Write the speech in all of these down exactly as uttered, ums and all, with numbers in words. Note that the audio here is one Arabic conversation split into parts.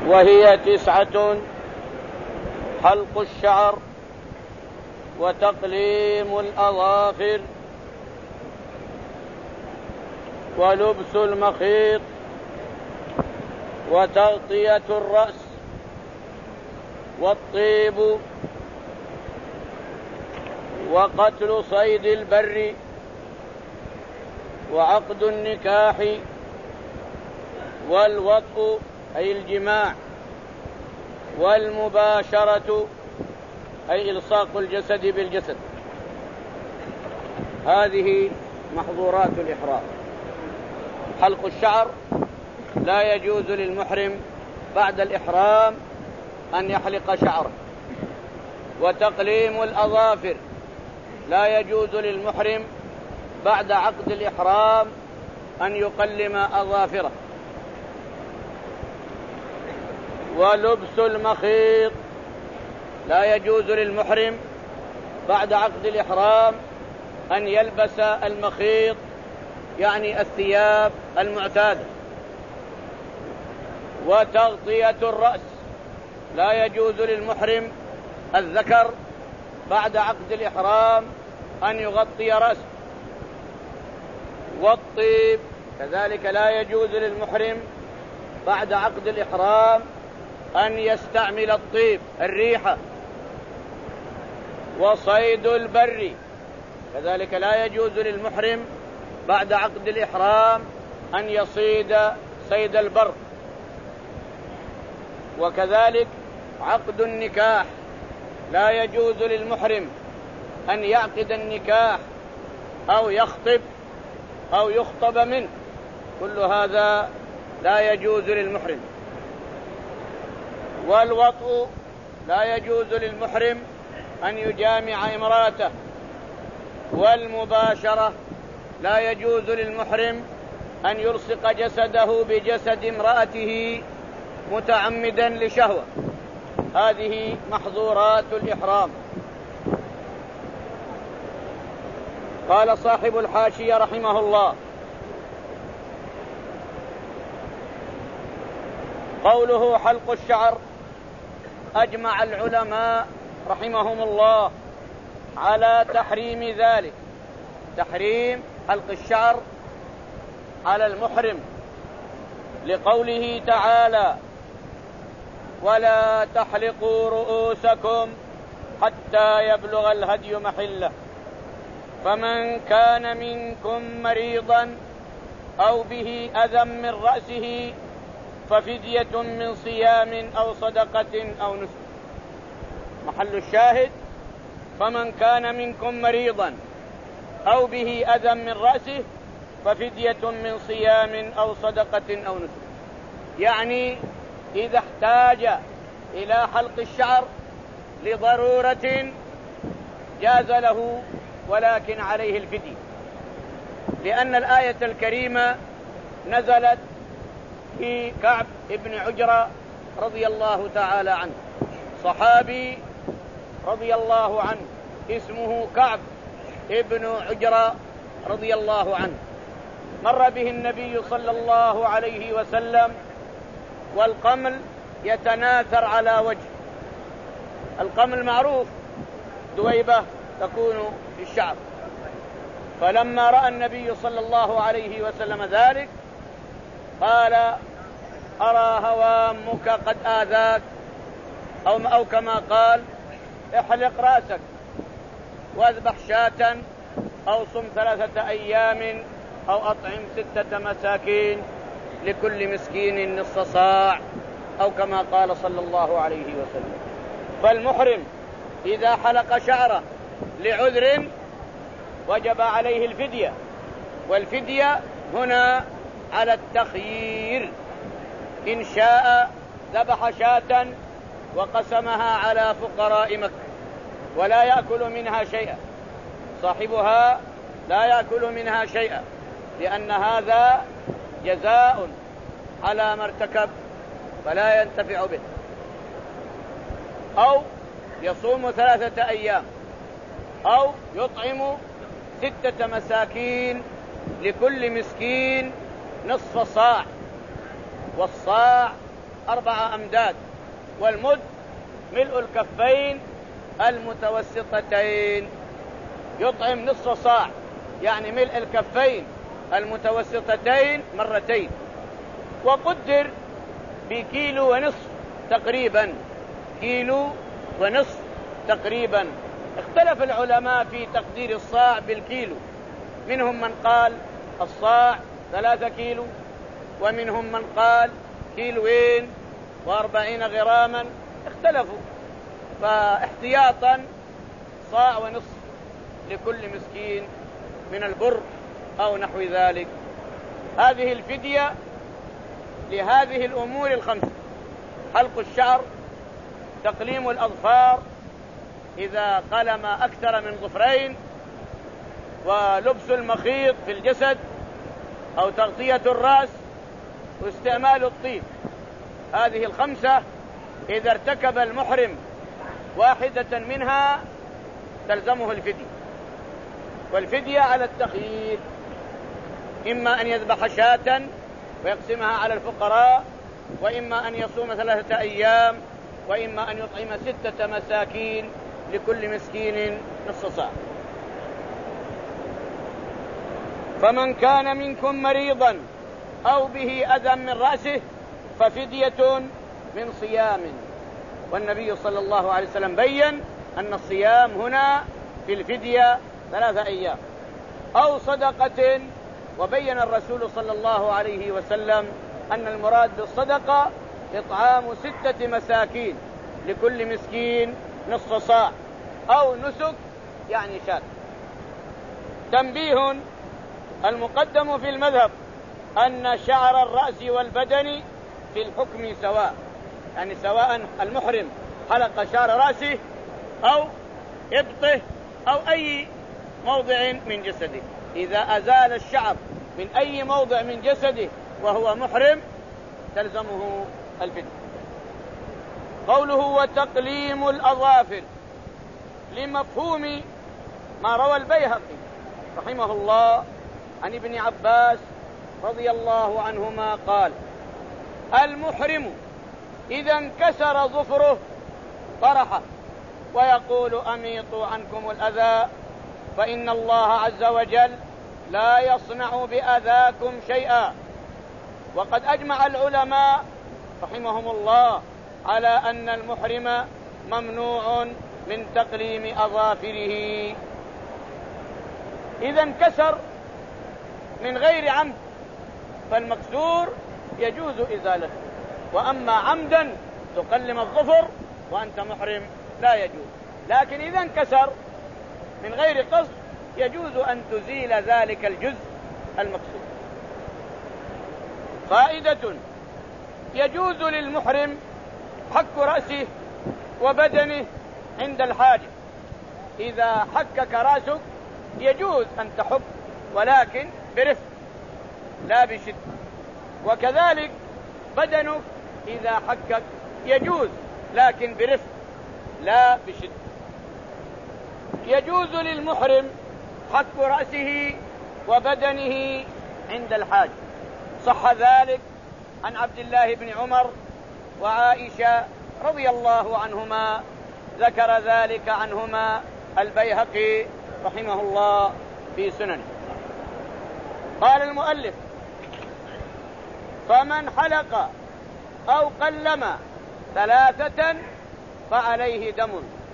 وهي تسعة: حلق الشعر، وتقليم الأظافر، ولبس المخيط، وتغطية الرأس، والطيب، وقتل صيد البر، وعقد النكاح، والوطء أي الجماع، والمباشرة أي إلصاق الجسد بالجسد. هذه محظورات الإحرام. حلق الشعر: لا يجوز للمحرم بعد الإحرام أن يحلق شعره. وتقليم الأظافر: لا يجوز للمحرم بعد عقد الإحرام أن يقلم أظافره. ولبس المخيط: لا يجوز للمحرم بعد عقد الإحرام أن يلبس المخيط، يعني الثياب المعتادة. وتغطية الرأس: لا يجوز للمحرم الذكر بعد عقد الإحرام أن يغطي رأسه. والطيب كذلك: لا يجوز للمحرم بعد عقد الإحرام أن يستعمل الطيب الريحة. وصيد البر كذلك: لا يجوز للمحرم بعد عقد الإحرام أن يصيد صيد البر. وكذلك عقد النكاح: لا يجوز للمحرم أن يعقد النكاح أو يخطب أو يخطب منه، كل هذا لا يجوز للمحرم. والوطء: لا يجوز للمحرم أن يجامع امرأته. والمباشرة: لا يجوز للمحرم أن يلصق جسده بجسد امرأته متعمدا لشهوة. هذه محظورات الإحرام. قال صاحب الحاشية رحمه الله: قوله حلق الشعر، أجمع العلماء رحمهم الله على تحريم ذلك، تحريم حلق الشعر على المحرم، لقوله تعالى: ولا تحلقوا رؤوسكم حتى يبلغ الهدي محله، فمن كان منكم مريضا أو به أذى من رأسه ففدية من صيام أو صدقة أو نسك. محل الشاهد: فمن كان منكم مريضا أو به أذى من رأسه ففدية من صيام أو صدقة أو نسك. يعني إذا احتاج إلى حلق الشعر لضرورة جاز له، ولكن عليه الفدية، لأن الآية الكريمة نزلت في كعب ابن عجرة رضي الله تعالى عنه، صحابي رضي الله عنه اسمه كعب ابن عجرة رضي الله عنه. مر به النبي صلى الله عليه وسلم والقمل يتناثر على وجه. القمل معروف، دويبة تكون في الشعر. فلما رأى النبي صلى الله عليه وسلم ذلك قال: أرى هوامك قد آذاك، أو, أو كما قال: احلق رأسك واذبح شاة، أو صم ثلاثة أيام، أو أطعم ستة مساكين لكل مسكين نصف صاع، أو كما قال صلى الله عليه وسلم. فالمحرم إذا حلق شعره لعذر وجب عليه الفدية، والفدية هنا على التخيير، إن شاء ذبح شاة وقسمها على فقراء مكة ولا يأكل منها شيئا، صاحبها لا يأكل منها شيئا، لأن هذا جزاء على ما ارتكب فلا ينتفع به. أو يصوم ثلاثة أيام، أو يطعم ستة مساكين لكل مسكين نصف صاع، والصاع أربعة أمداد، والمد ملء الكفين المتوسطتين، يطعم نصف صاع، يعني ملء الكفين المتوسطتين مرتين، وقدر بكيلو ونصف تقريبا، كيلو ونصف تقريبا. اختلف العلماء في تقدير الصاع بالكيلو، منهم من قال الصاع ثلاثة كيلو، ومنهم من قال كيلوين وأربعين غراما، اختلفوا، فاحتياطا صاع ونصف لكل مسكين من البر أو نحو ذلك. هذه الفدية لهذه الأمور الخمسة: حلق الشعر، تقليم الأظفار إذا قلم أكثر من ظفرين، ولبس المخيط في الجسد أو تغطية الرأس، واستعمال الطيب. هذه الخمسة إذا ارتكب المحرم واحدة منها تلزمه الفدية، والفدية على التخيير، إما أن يذبح شاة ويقسمها على الفقراء، وإما أن يصوم ثلاثة أيام، وإما أن يطعم ستة مساكين لكل مسكين نصف صاع. فمن كان منكم مريضا أو به أذى من رأسه ففدية من صيام. والنبي صلى الله عليه وسلم بين أن الصيام هنا في الفدية ثلاثة أيام، أو صدقة. وبين الرسول صلى الله عليه وسلم أن المراد بالصدقة إطعام ستة مساكين لكل مسكين نصف صاع، أو نسك يعني شاة. تنبيه: المقدم في المذهب أن شعر الرأس والبدن في الحكم سواء، يعني سواء المحرم حلق شعر رأسه أو إبطه أو أي موضع من جسده، إذا أزال الشعر من أي موضع من جسده وهو محرم تلزمه الفدية. قوله وتقليم الأظافر لمفهوم ما روى البيهقي رحمه الله عن ابن عباس رضي الله عنهما قال: المحرم إذا انكسر ظفره طرحه ويقول أميطوا عنكم الأذى، فإن الله عز وجل لا يصنع بأذاكم شيئا. وقد أجمع العلماء رحمهم الله على أن المحرم ممنوع من تقليم أظافره. إذا انكسر من غير عمد فالمكسور يجوز إزالته، وأما عمدا تقلم الظفر وأنت محرم لا يجوز. لكن إذا انكسر من غير قصد يجوز أن تزيل ذلك الجزء المكسور. فائدة: يجوز للمحرم حك رأسه وبدنه عند الحاجة. إذا حكك رأسك يجوز أن تحك، ولكن برفق لا بشد، وكذلك بدنك إذا حكك يجوز لكن برفق لا بشد. يجوز للمحرم حك رأسه وبدنه عند الحاج، صح ذلك عن عبد الله بن عمر وعائشة رضي الله عنهما، ذكر ذلك عنهما البيهقي رحمه الله في سننه. قال المؤلف: فمن حلق أو قلم ثلاثة فعليه دم.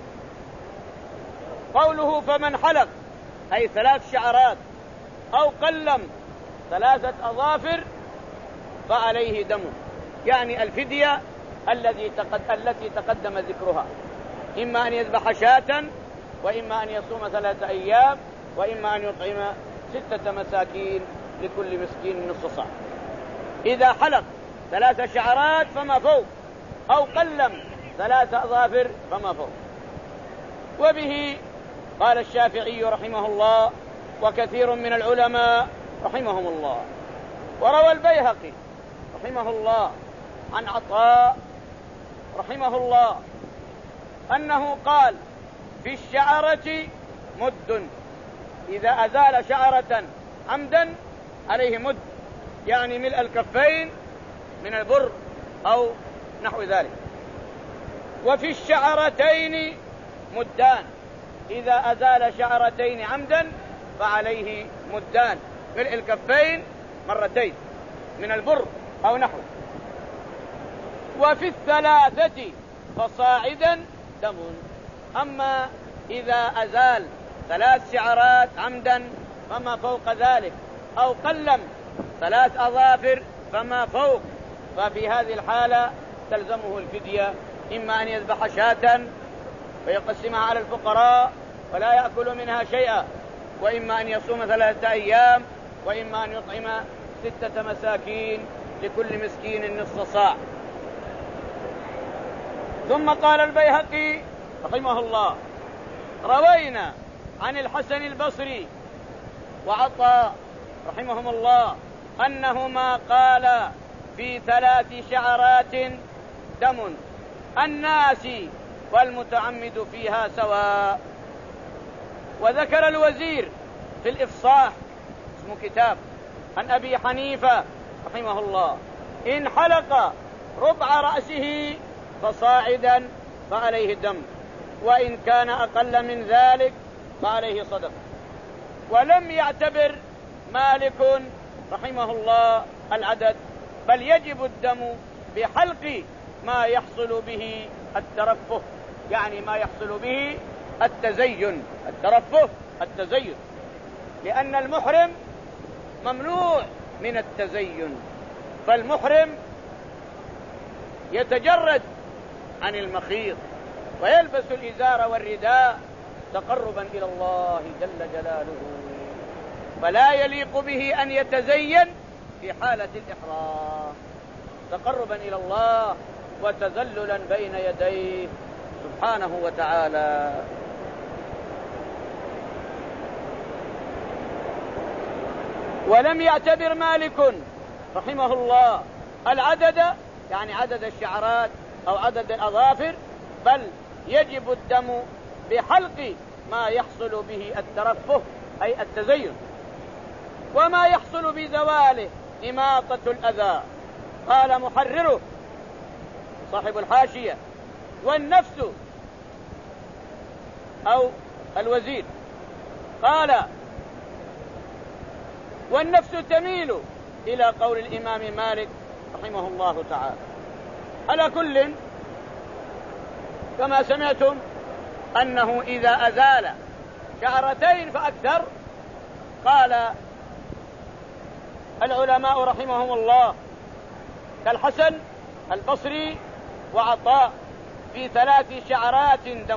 قوله فمن حلق أي ثلاث شعرات أو قلم ثلاثة أظافر فعليه دم، يعني الفدية الذي تقد... التي تقدم ذكرها، إما أن يذبح شاة، وإما أن يصوم ثلاثة أيام، وإما أن يطعم ستة مساكين لكل مسكين نصف صاع. إذا حلق ثلاث شعرات فما فوق، أو قلم ثلاث أظافر فما فوق. وبه قال الشافعي رحمه الله وكثير من العلماء رحمهم الله. وروى البيهقي رحمه الله عن عطاء رحمه الله أنه قال: في الشعرة مد، إذا أزال شعرة عمدا عليه مد، يعني ملء الكفين من البر أو نحو ذلك. وفي الشعرتين مدان، إذا أزال شعرتين عمدا فعليه مدان، ملء الكفين مرتين من البر أو نحوه. وفي الثلاثة فصاعدا دم. أما إذا أزال ثلاث شعرات عمدا فما فوق ذلك، أو قلم ثلاث أظافر فما فوق، ففي هذه الحالة تلزمه الفدية، إما أن يذبح شاة ويقسمها على الفقراء ولا يأكل منها شيئا، وإما أن يصوم ثلاثة أيام، وإما أن يطعم ستة مساكين لكل مسكين نصف صاع. ثم قال البيهقي رحمه الله: روينا عن الحسن البصري وعطاء رحمهم الله أنهما قال في ثلاث شعرات دم، الناس والمتعمد فيها سواء. وذكر الوزير في الإفصاح، اسمه كتاب، عن أبي حنيفة رحمه الله: إن حلق ربع رأسه فصاعدا فعليه الدم، وإن كان أقل من ذلك فعليه صدقة. ولم يعتبر مالك رحمه الله العدد، بل يجب الدم بحلق ما يحصل به الترفه، يعني ما يحصل به التزين. الترفه التزين، لأن المحرم ممنوع من التزين، فالمحرم يتجرد عن المخيط ويلبس الإزار والرداء تقربا إلى الله جل جلاله، فلا يليق به أن يتزين في حالة الإحرام، تقربا إلى الله وتذللا بين يديه سبحانه وتعالى. ولم يعتبر مالك رحمه الله العدد، يعني عدد الشعرات أو عدد الأظافر، بل يجب الدم بحلق ما يحصل به الترفه أي التزين، وما يحصل بزواله إماطة الأذى. قال محرره صاحب الحاشية: والنفس أو الوزير قال: والنفس تميل إلى قول الإمام مالك رحمه الله تعالى. على كل، كما سمعتم أنه إذا أزال شعرتين فأكثر، قال العلماء رحمهم الله كالحسن البصري وعطاء: في ثلاث شعرات دم.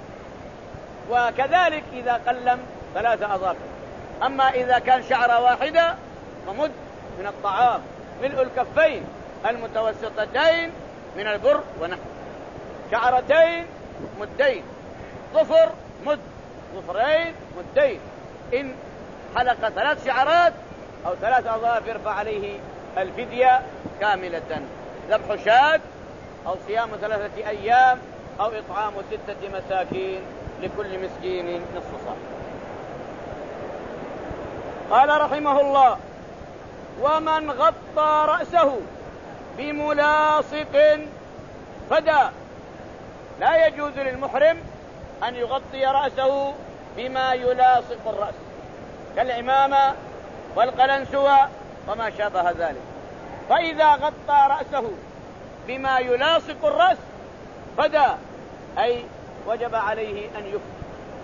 وكذلك إذا قلم ثلاثة أظافر. أما إذا كان شعرة واحدة فمد من الطعام، ملء الكفين المتوسطتين من البر ونحو، شعرتين مدين، ظفر مد، ظفرين مدين. إن حلق ثلاث شعرات أو ثلاث أظافر فعليه الفدية كاملة، ذبح شاة أو صيام ثلاثة أيام أو إطعام ستة مساكين لكل مسكين نصف صاع. قال رحمه الله: ومن غطى رأسه بملاصق فدى. لا يجوز للمحرم أن يغطي رأسه بما يلاصق الرأس كالعمامة والقلنسوة وما شابه ذلك، فإذا غطى رأسه بما يلاصق الرأس فدى، أي وجب عليه أن يفدي،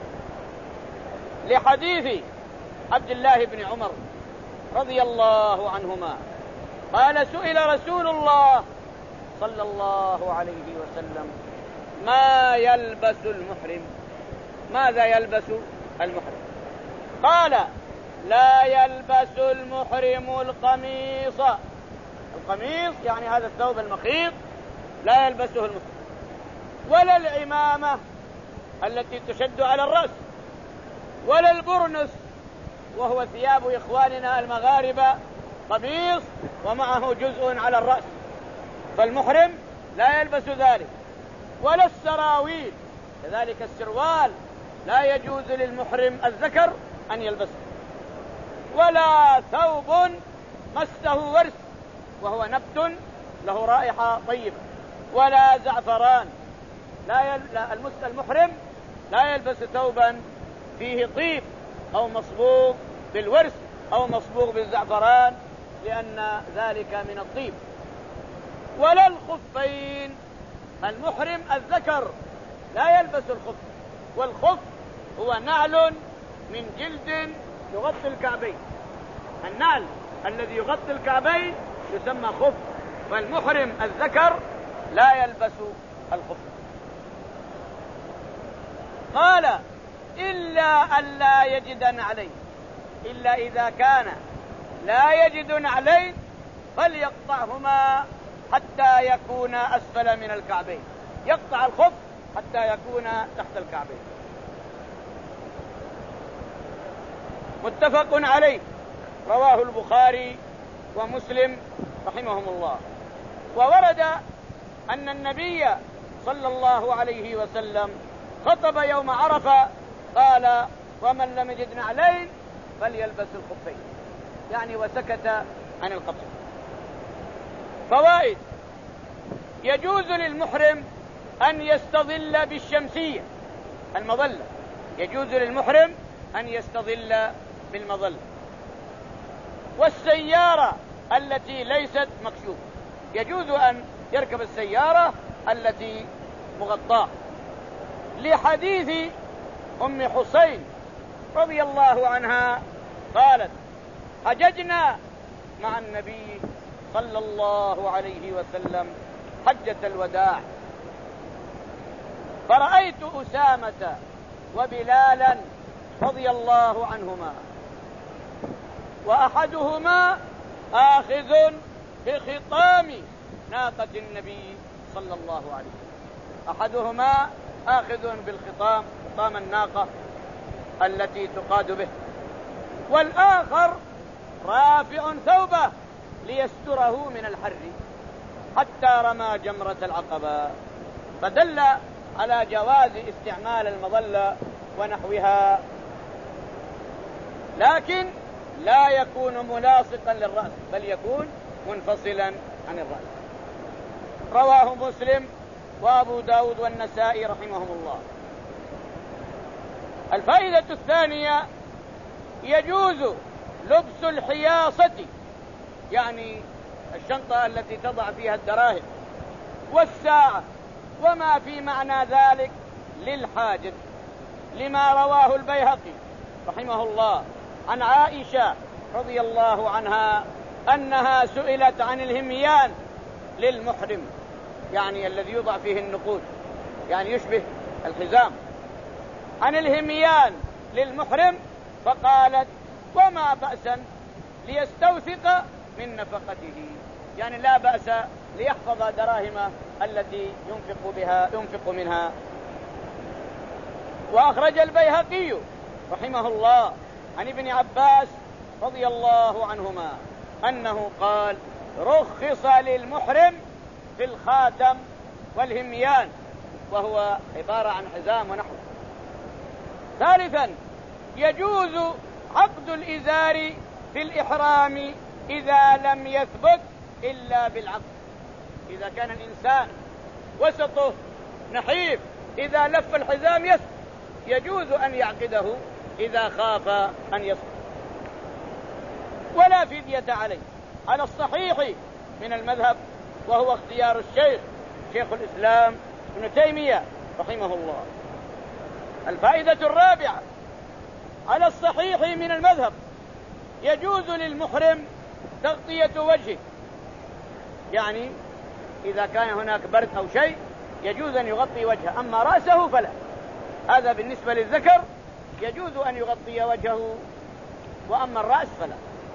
لحديث عبد الله بن عمر رضي الله عنهما قال: سئل رسول الله صلى الله عليه وسلم: ما يلبس المحرم؟ ماذا يلبس المحرم؟ قال: لا يلبس المحرم القميص. القميص يعني هذا الثوب المخيط لا يلبسه المحرم، ولا العمامة التي تشد على الرأس، ولا البرنس وهو ثياب إخواننا المغاربة، قميص ومعه جزء على الرأس، فالمحرم لا يلبس ذلك، ولا السراويل، كذلك السروال لا يجوز للمحرم الذكر أن يلبسه، ولا ثوب مسه ورس وهو نبت له رائحة طيبة، ولا زعفران. لا يل... لا المحرم لا يلبس ثوبا فيه طيب أو مصبوغ بالورس أو مصبوغ بالزعفران، لأن ذلك من الطيب. ولا الخفين. المحرم الذكر لا يلبس الخف، والخف هو نعل من جلد يغطي الكعبين. النعل الذي يغطي الكعبين يسمى خف، فالمحرم الذكر لا يلبس الخف. قال إلا أن لا يجد نعلين، إلا إذا كان لا يجد نعلين فليقطعهما حتى يكون أسفل من الكعبين، يقطع الخف حتى يكون تحت الكعبين. متفق عليه، رواه البخاري ومسلم رحمهم الله. وورد أن النبي صلى الله عليه وسلم خطب يوم عرفة قال: ومن لم يجد نعلين فليلبس الخفين، يعني وسكت عن القطع. فوائد: يجوز للمحرم أن يستظل بالشمسية، المظلة، يجوز للمحرم أن يستظل بالمظلة. والسيارة التي ليست مكشوفة، يجوز أن يركب السيارة التي مغطاة، لحديث أم حسين رضي الله عنها قالت: حججنا مع النبي صلى الله عليه وسلم حجة الوداع، فرأيت أسامة وبلالا رضي الله عنهما، وأحدهما آخذ بخطام ناقة النبي صلى الله عليه وسلم، أحدهما آخذ بالخطام، خطام الناقة التي تقاد به، والآخر رافع ثوبه ليستره من الحر حتى رمى جمرة العقبة، فدل على جواز استعمال المظلة ونحوها، لكن لا يكون ملاصقا للرأس بل يكون منفصلا عن الرأس. رواه مسلم وأبو داود والنسائي رحمهم الله. الفائدة الثانية: يجوز لبس الحياصة، يعني الشنطة التي تضع فيها الدراهم، والساعة وما في معنى ذلك للحاجة، لما رواه البيهقي رحمه الله عن عائشة رضي الله عنها أنها سئلت عن الهميان للمحرم، يعني الذي يوضع فيه النقود، يعني يشبه الحزام، عن الهميان للمحرم، فقالت: وما بأسا ليستوثق من نفقته، يعني لا بأس ليحفظ دراهم التي ينفق بها ينفق منها. وأخرج البيهقي رحمه الله عن ابن عباس رضي الله عنهما أنه قال: رخص للمحرم في الخاتم والهميان، وهو عبارة عن حزام ونحوه. ثالثا: يجوز عقد الإزار في الإحرام إذا لم يثبت إلا بالعقد، إذا كان الإنسان وسطه نحيف إذا لف الحزام يسقط، يجوز أن يعقده إذا خاف أن يسقط، ولا فدية عليه على الصحيح من المذهب، وهو اختيار الشيخ شيخ الإسلام ابن تيمية رحمه الله. الفائدة الرابعة: على الصحيح من المذهب يجوز للمحرم تغطية وجهه، يعني إذا كان هناك برد أو شيء يجوز أن يغطي وجهه، أما رأسه فلا. هذا بالنسبة للذكر يجوز أن يغطي وجهه، وأما الرأس فلا.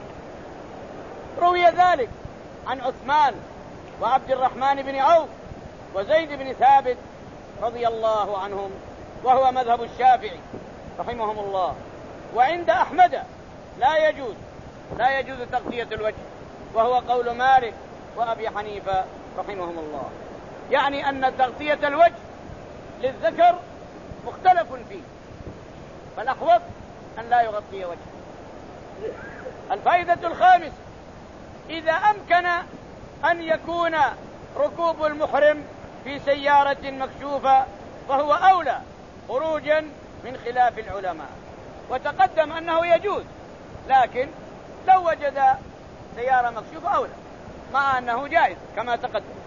روي ذلك عن عثمان وعبد الرحمن بن عوف وزيد بن ثابت رضي الله عنهم، وهو مذهب الشافعي رحمهم الله. وعند أحمد لا يجوز لا يجوز تغطية الوجه، وهو قول مالك وأبي حنيفة رحمهم الله، يعني أن تغطية الوجه للذكر مختلف فيه، فالأحوط أن لا يغطي وجهه. الفائدة الخامسة: إذا أمكن أن يكون ركوب المحرم في سيارة مكشوفة فهو أولى خروجا من خلاف العلماء. وتقدم أنه يجوز، لكن لو وجد سيارة مكشوفة أولى، مع أنه جائز كما تقدم.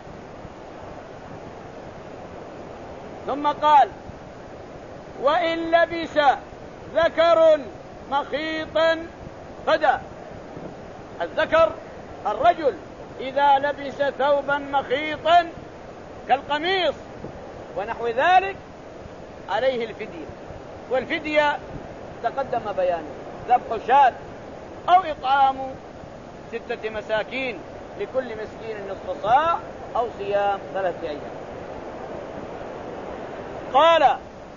ثم قال: وإن لبس ذكر مخيطا فدى. الذكر الرجل إذا لبس ثوبا مخيطا كالقميص ونحو ذلك عليه الفدية. والفدية تقدم بيانه: ذبح شاة أو إطعام ستة مساكين لكل مسكين نصف صاع أو صيام ثلاثة أيام. قال: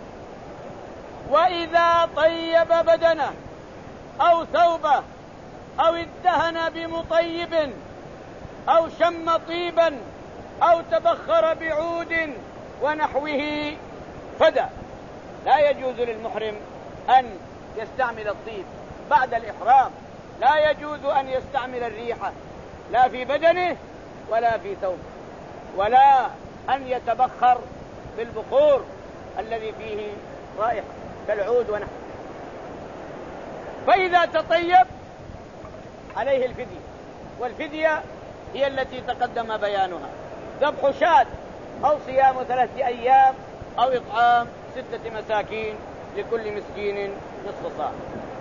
وإذا طيب بدنه أو ثوبه أو ادهن بمطيب أو شم طيبا أو تبخر بعود ونحوه فدى. لا يجوز للمحرم أن يستعمل الطيب بعد الإحرام، لا يجوز أن يستعمل الريحة لا في بدنه ولا في ثوبه، ولا أن يتبخر بالبخور الذي فيه رائحة كالعود ونحوه. فإذا تطيب عليه الفدية، والفدية هي التي تقدم بيانها: ذبح شاة أو صيام ثلاثة أيام أو إطعام ستة مساكين لكل مسكين نصف صاع.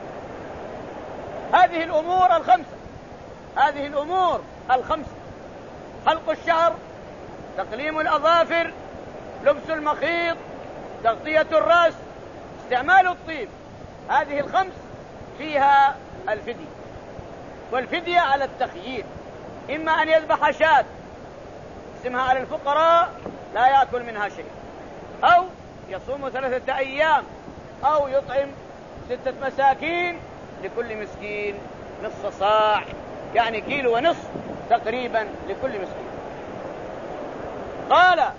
هذه الأمور الخمسة هذه الأمور الخمسة: حلق الشعر، تقليم الأظافر، لبس المخيط، تغطية الرأس، استعمال الطيب. هذه الخمس فيها الفدية. والفدية على التخيير: إما أن يذبح شاة يقسمها على الفقراء لا يأكل منها شيء، أو يصوم ثلاثة أيام، أو يطعم ستة مساكين لكل مسكين نصف صاع، يعني كيلو ونصف تقريبا لكل مسكين. قال: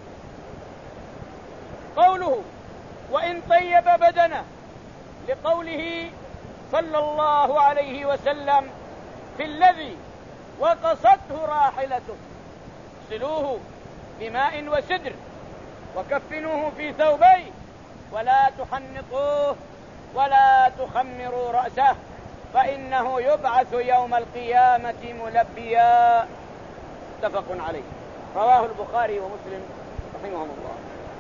قوله وإن طيب بدنه، لقوله صلى الله عليه وسلم في الذي وقصته راحلته: اغسلوه بماء وسدر وكفنوه في ثوبين ولا تحنطوه ولا تخمروا رأسه فإنه يبعث يوم القيامة ملبيا. متفق عليه، رواه البخاري ومسلم رحمهم الله.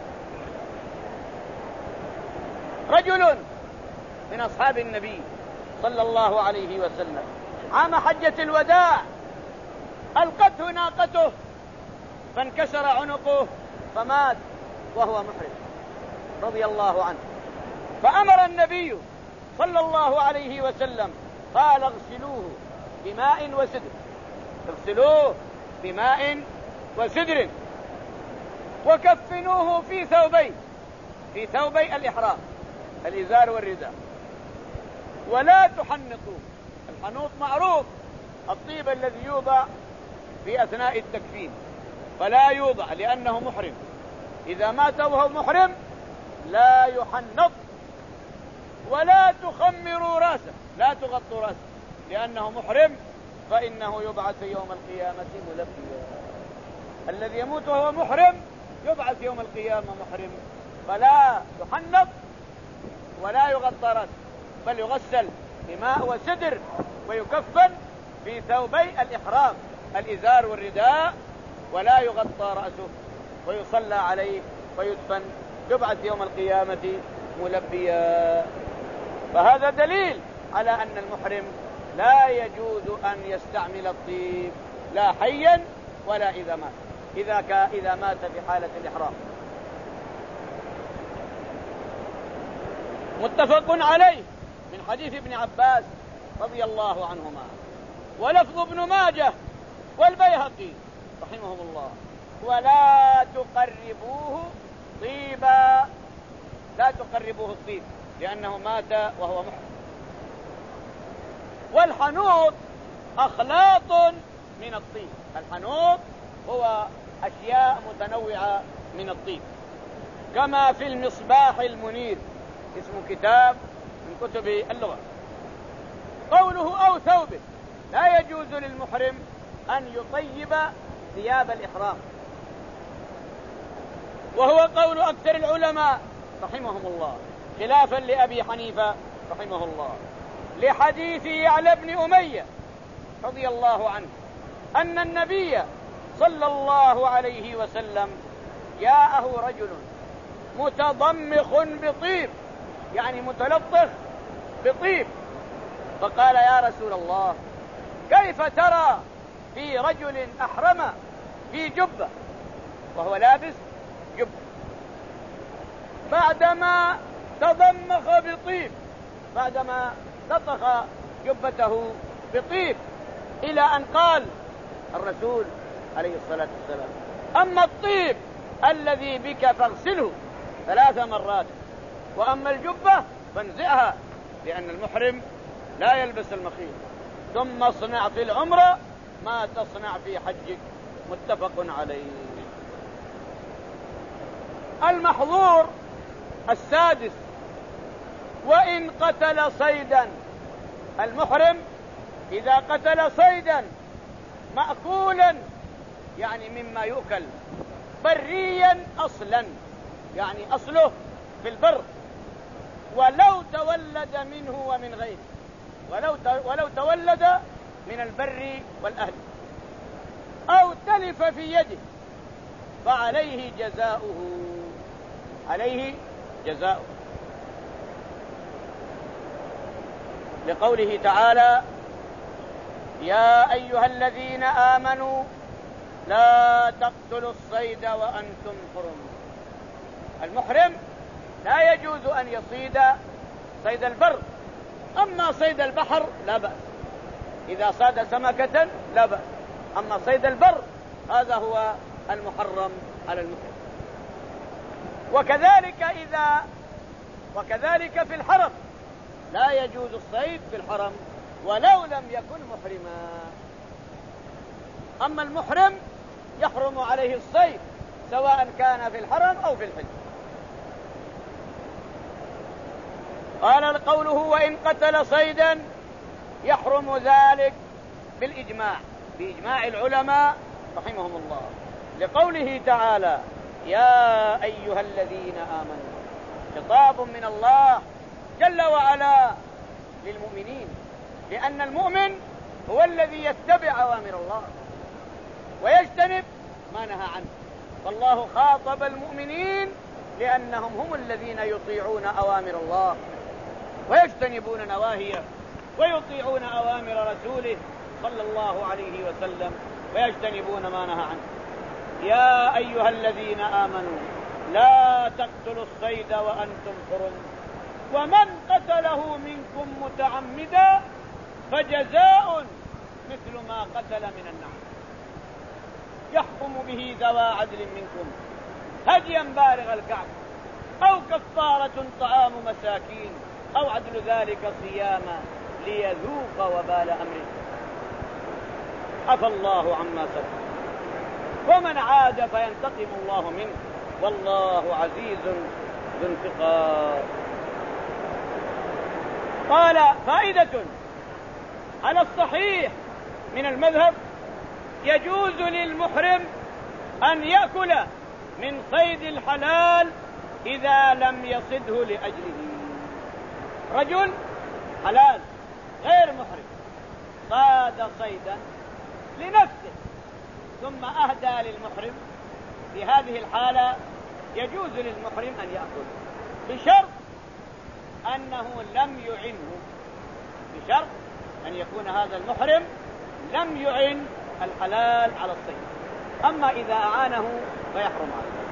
رجل من أصحاب النبي صلى الله عليه وسلم عام حجة الوداع ألقته ناقته فانكسر عنقه فمات وهو محرم رضي الله عنه، فأمر النبي صلى الله عليه وسلم قال: اغسلوه بماء وسدر اغسلوه بماء وسدر وكفنوه في ثوبين في ثوبي الإحرام، الإزار والرداء، ولا تحنطوه. الحنوط معروف الطيب الذي يوضع في أثناء التكفين، فلا يوضع لأنه محرم. إذا مات وهو محرم لا يحنط. ولا تخمروا راسه، لا تغطوا راسه لأنه محرم، فإنه يبعث يوم القيامة ملبيا. الذي يموت وهو محرم يبعث يوم القيامة محرم، فلا يحنط ولا يغطى راسه، بل يغسل بماء وسدر ويكفن في ثوبي الإحرام، الإزار والرداء، ولا يغطى رأسه، ويصلى عليه ويدفن، يبعث يوم القيامة ملبيا. فهذا دليل على أن المحرم لا يجوز أن يستعمل الطيب لا حيا ولا إذا مات إذا, كا إذا مات في حالة الإحرام. متفق عليه من حديث ابن عباس رضي الله عنهما، ولفظ ابن ماجه والبيهقي رحمهم الله: ولا تقربوه طيبا، لا تقربوه الطيب لأنه مات وهو محرم. والحنوط أخلاط من الطيب، الحنوط هو أشياء متنوعة من الطيب، كما في المصباح المنير، اسم كتاب من كتب اللغة. قوله أو ثوبه: لا يجوز للمحرم أن يطيب ثياب الإحرام، وهو قول أكثر العلماء رحمهم الله، خلافا لأبي حنيفة رحمه الله، لحديث يعلى بن أمية رضي الله عنه أن النبي صلى الله عليه وسلم جاءه رجل متضمخ بطيب، يعني متلطخ بطيب، فقال: يا رسول الله، كيف ترى في رجل أحرم في جبة وهو لابس جبة بعدما تضمخ بطيب، بعدما لطخ جبته بطيب، إلى أن قال الرسول عليه الصلاة والسلام: أما الطيب الذي بك فاغسله ثلاث مرات، وأما الجبة فانزعها، لأن المحرم لا يلبس المخيط، ثم اصنع في العمرة ما تصنع في حجك. متفق عليه. المحظور السادس: وإن قتل صيدا، المحرم إذا قتل صيدا مأكولا، يعني مما يؤكل، بريا أصلا، يعني أصله في البر، ولو تولد منه ومن غيره، ولو ولو تولد من البر والأهل، أو تلف في يده، فعليه جزاؤه، عليه جزاؤه، لقوله تعالى: يا أيها الذين آمنوا لا تقتلوا الصيد وأنتم حرم. المحرم لا يجوز أن يصيد صيد البر، أما صيد البحر لا بأس، إذا صاد سمكة لا بأس، أما صيد البر هذا هو المحرم على المحرم. وكذلك إذا وكذلك في الحرم لا يجوز الصيد في الحرم ولو لم يكن محرما. أما المحرم يحرم عليه الصيد سواء كان في الحرم أو في الحج. قال قوله: وإن قتل صيدا، يحرم ذلك بالإجماع، بإجماع العلماء رحمهم الله، لقوله تعالى: يا أيها الذين آمنوا، خطاب من الله جل وعلا للمؤمنين، لأن المؤمن هو الذي يتبع أوامر الله ويجتنب ما نهى عنه، فالله خاطب المؤمنين لأنهم هم الذين يطيعون أوامر الله ويجتنبون نواهيه، ويطيعون أوامر رسوله صلى الله عليه وسلم ويجتنبون ما نهى عنه. يا أيها الذين آمنوا لا تقتلوا الصيد وأنتم حرم، ومن قتله منكم متعمدا فجزاء مثل ما قتل من النعم، يحكم به ذوى عدل منكم هديا بالغ الكعبة، أو كفارة طعام مساكين، أو عدل ذلك صياما ليذوق وبال أمره، عفى الله عما سلف، ومن عاد فينتقم الله منه، والله عزيز ذو انتقام. قال: فائدة: على الصحيح من المذهب يجوز للمحرم أن يأكل من صيد الحلال إذا لم يصده لأجله. رجل حلال غير محرم صاد صيدا لنفسه ثم أهدى للمحرم، في هذه الحالة يجوز للمحرم أن يأكل، بشرط أنه لم يعنه، بشرط أن يكون هذا المحرم لم يعن الحلال على الصيد، أما إذا أعانه فيحرم عليه.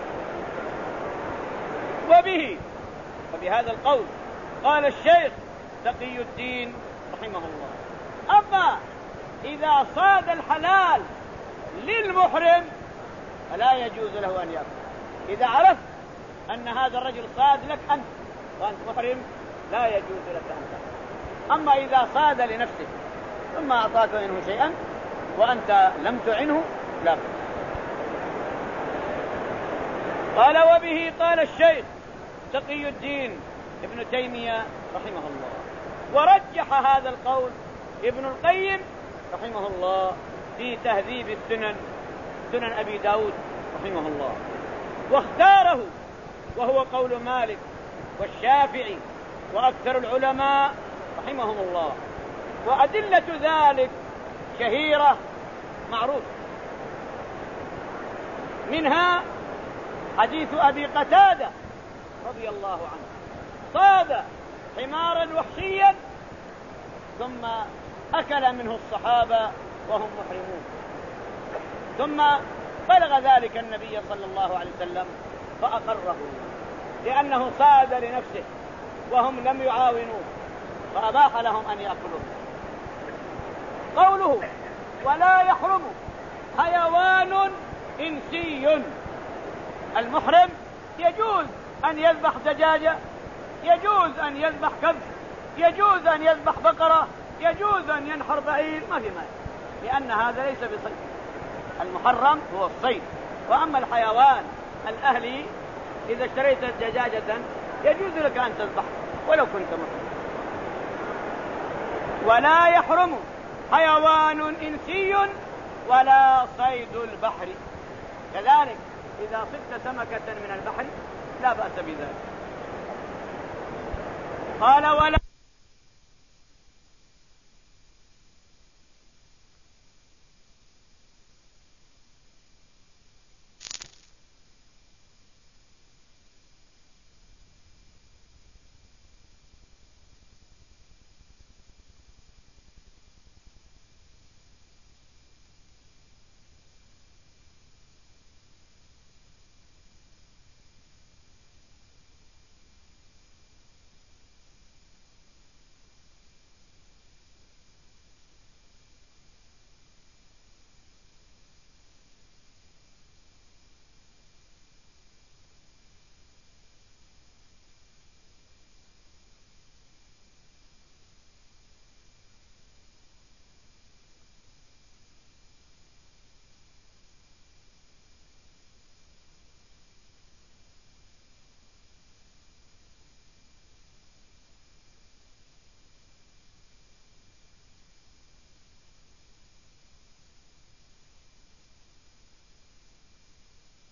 وبه وبهذا القول قال الشيخ تقي الدين رحمه الله: أما إذا صاد الحلال للمحرم فلا يجوز له أن يأكل. إذا عرفت أن هذا الرجل صاد لك أنت وأنت محرم لا يجوز لك أن تأكل. أما إذا صاد لنفسه ثم أعطاك منه شيئا وأنت لم تعنه لا بأس. قال: وبه قال الشيخ تقي الدين ابن تيمية رحمه الله، ورجح هذا القول ابن القيم رحمه الله في تهذيب السنن، سنن أبي داود رحمه الله. واختاره، وهو قول مالك والشافعي وأكثر العلماء رحمهم الله. وأدلة ذلك شهيرة معروفة، منها حديث أبي قتادة رضي الله عنه: صاد حمارا وحشيا ثم أكل منه الصحابة وهم محرمون، ثم بلغ ذلك النبي صلى الله عليه وسلم فأقره، لأنه صاد لنفسه وهم لم يعاونوه، فأباح لهم أن يأكلوه. قوله: ولا يحرم حيوان إنسي، المحرم يجوز أن يذبح دجاجة، يجوز أن يذبح كبش، يجوز أن يذبح بقرة، يجوز أن ينحر بعير، ما في مانع، لأن هذا ليس بصيد. المحرم هو الصيد. وأما الحيوان الأهلي إذا اشتريت دجاجة يجوز لك أن تذبح ولو كنت محرم. ولا يحرم حيوان إنسي ولا صيد البحر، كذلك إذا صدت سمكة من البحر لا بأس بذلك. قال: ولا